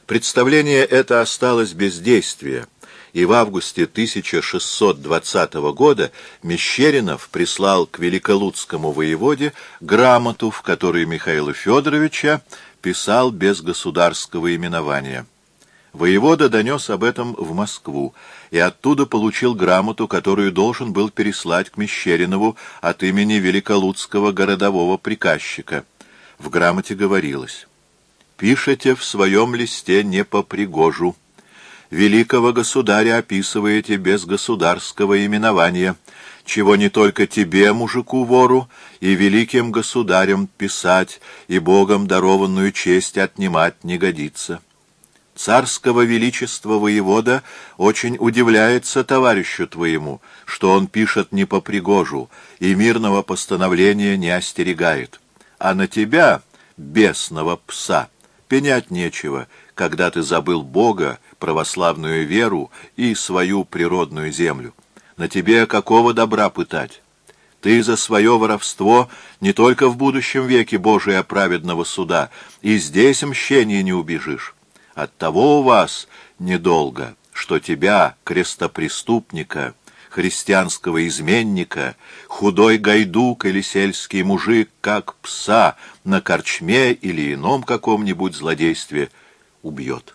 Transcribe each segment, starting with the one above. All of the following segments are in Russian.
Представление это осталось без действия, и в августе 1620 года Мещеринов прислал к великолудскому воеводе грамоту, в которой Михаила Федоровича писал без государского именования. Воевода донес об этом в Москву, и оттуда получил грамоту, которую должен был переслать к Мещеринову от имени великолудского городового приказчика. В грамоте говорилось: «Пишете в своем листе не по пригожу. Великого государя описываете без государского именования, чего не только тебе, мужику-вору, и великим государям писать, и Богом дарованную честь отнимать не годится. Царского величества воевода очень удивляется товарищу твоему, что он пишет не по пригожу, и мирного постановления не остерегает. А на тебя, бесного пса, пенять нечего, когда ты забыл Бога, православную веру и свою природную землю. На тебе какого добра пытать? Ты за свое воровство не только в будущем веке Божия праведного суда, и здесь мщения не убежишь. Оттого у вас недолго, что тебя, крестопреступника, христианского изменника, худой гайдук или сельский мужик, как пса, на корчме или ином каком-нибудь злодействе убьет».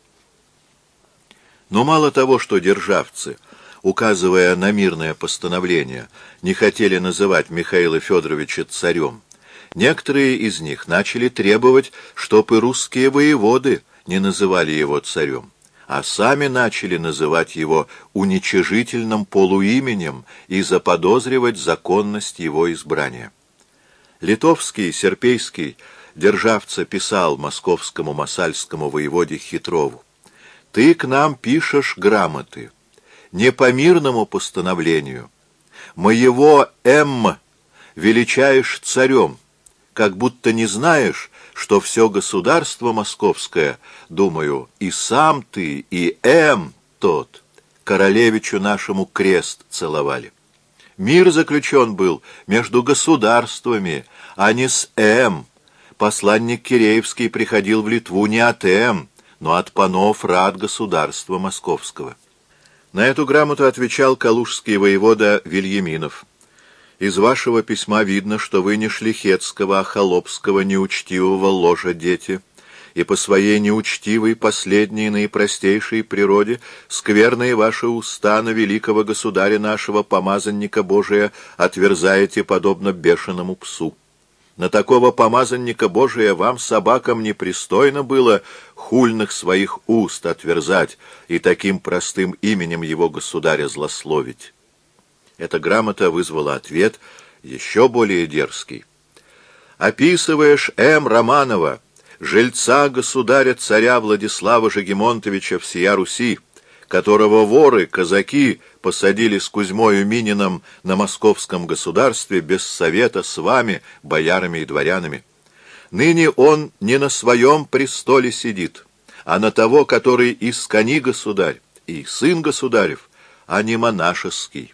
Но мало того, что державцы, указывая на мирное постановление, не хотели называть Михаила Федоровича царем, некоторые из них начали требовать, чтоб и русские воеводы не называли его царем, а сами начали называть его уничижительным полуименем и заподозривать законность его избрания. Литовский, серпейский державца писал московскому масальскому воеводе Хитрову: «Ты к нам пишешь грамоты не по мирному постановлению, моего величаешь царем, как будто не знаешь, что все государство московское, думаю, и сам ты, и тот, королевичу нашему крест целовали. Мир заключен был между государствами, а не с Посланник Киреевский приходил в Литву не от но от панов рад государства московского». На эту грамоту отвечал калужский воевода Вильяминов: «Из вашего письма видно, что вы не шляхетского, а холопского, неучтивого ложа дети, и по своей неучтивой, последней, наипростейшей природе скверные ваши уста на великого государя нашего, помазанника Божия, отверзаете, подобно бешеному псу. На такого помазанника Божия вам, собакам, непристойно было хульных своих уст отверзать и таким простым именем его государя злословить». Эта грамота вызвала ответ еще более дерзкий: «Описываешь Романова, жильца государя-царя Владислава Жегемонтовича всея Руси, которого воры, казаки посадили с Кузьмою Мининым на московском государстве без совета с вами, боярами и дворянами. Ныне он не на своем престоле сидит, а на того, который искони государь, и сын государев, а не монашеский».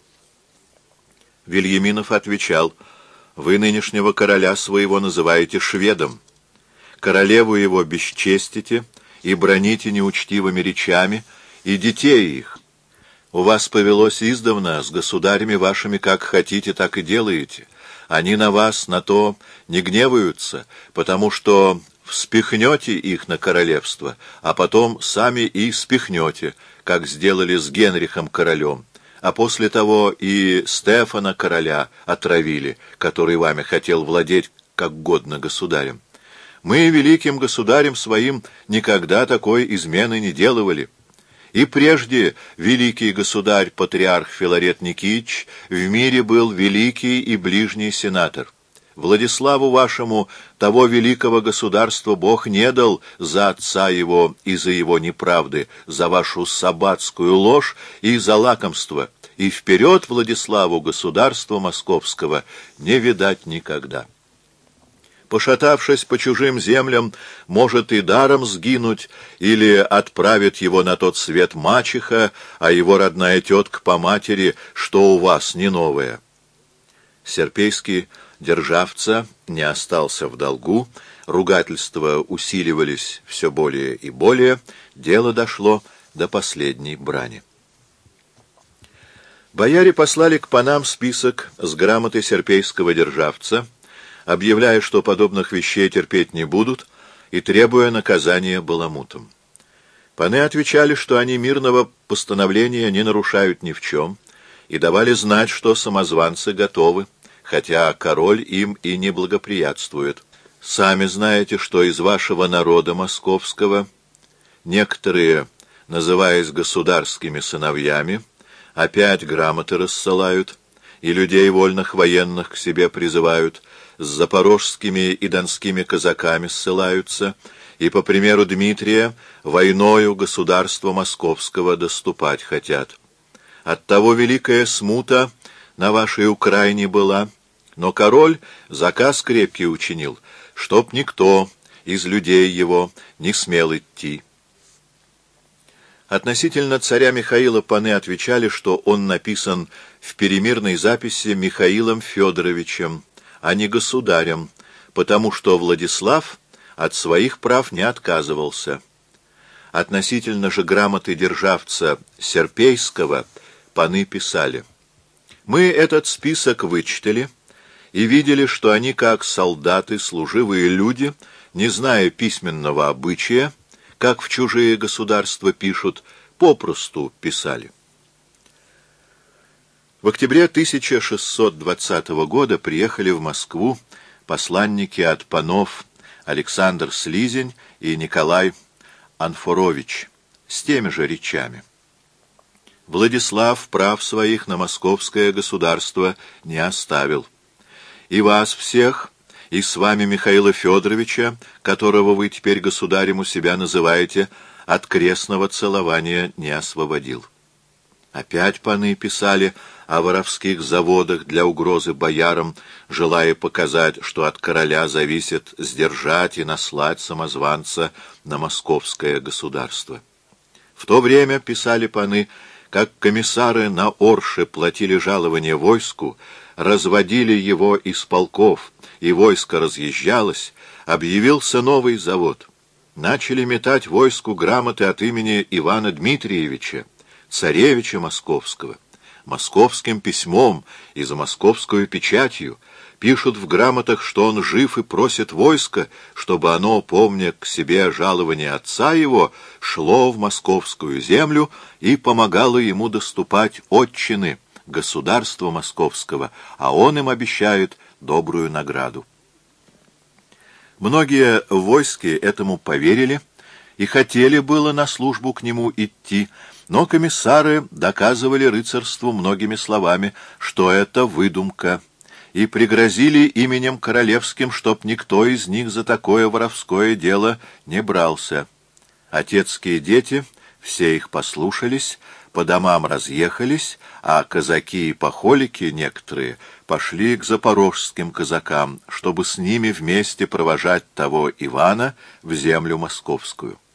Вильяминов отвечал: «Вы нынешнего короля своего называете шведом, королеву его бесчестите и броните неучтивыми речами, и детей их. У вас повелось издавна, с государями вашими как хотите, так и делаете. Они на вас, на то не гневаются, потому что вспихнете их на королевство, а потом сами и спихнете, как сделали с Генрихом королем, а после того и Стефана короля отравили, который вами хотел владеть как годно государем. Мы великим государем своим никогда такой измены не делывали. И прежде великий государь-патриарх Филарет Никитич в мире был великий и ближний сенатор. Владиславу вашему того великого государства Бог не дал за отца его и за его неправды, за вашу сабатскую ложь и за лакомство, и вперед Владиславу государства московского не видать никогда. Пошатавшись по чужим землям, может и даром сгинуть, или отправит его на тот свет мачеха, а его родная тетка по матери, что у вас не новое». Серпейский державца не остался в долгу, ругательства усиливались все более и более, дело дошло до последней брани. Бояре послали к панам список с грамотой серпейского державца, объявляя, что подобных вещей терпеть не будут, и требуя наказания баламутам. Паны отвечали, что они мирного постановления не нарушают ни в чем, и давали знать, что самозванцы готовы, хотя король им и не благоприятствует. Сами знаете, что из вашего народа московского некоторые, называясь государскими сыновьями, опять грамоты рассылают, и людей вольных военных к себе призывают, с запорожскими и донскими казаками ссылаются, и, по примеру Дмитрия, войною государства московского доступать хотят. Оттого великая смута на вашей Украине была, но король заказ крепкий учинил, чтоб никто из людей его не смел идти. Относительно царя Михаила паны отвечали, что он написан в перемирной записи Михаилом Федоровичем, а не государем, потому что Владислав от своих прав не отказывался. Относительно же грамоты державца Серпейского паны писали: «Мы этот список вычитали и видели, что они, как солдаты, служивые люди, не зная письменного обычая, как в чужие государства пишут, попросту писали». В октябре 1620 года приехали в Москву посланники от панов Александр Слизень и Николай Анфорович с теми же речами. Владислав прав своих на московское государство не оставил. И вас всех, и с вами Михаила Федоровича, которого вы теперь государем у себя называете, от крестного целования не освободил. Опять паны писали о воровских заводах для угрозы боярам, желая показать, что от короля зависит сдержать и наслать самозванца на московское государство. В то время, писали паны, как комиссары на Орше платили жалование войску, разводили его из полков, и войско разъезжалось, объявился новый завод. Начали метать войску грамоты от имени Ивана Дмитриевича, царевича московского. Московским письмом и за московскую печатью пишут в грамотах, что он жив и просит войска, чтобы оно, помня к себе жалование отца его, шло в московскую землю и помогало ему доступать отчины государства московского, а он им обещает добрую награду. Многие в войске этому поверили и хотели было на службу к нему идти, но комиссары доказывали рыцарству многими словами, что это выдумка, и пригрозили именем королевским, чтоб никто из них за такое воровское дело не брался. Отецкие дети, все их послушались, по домам разъехались, а казаки и пахолики некоторые пошли к запорожским казакам, чтобы с ними вместе провожать того Ивана в землю московскую.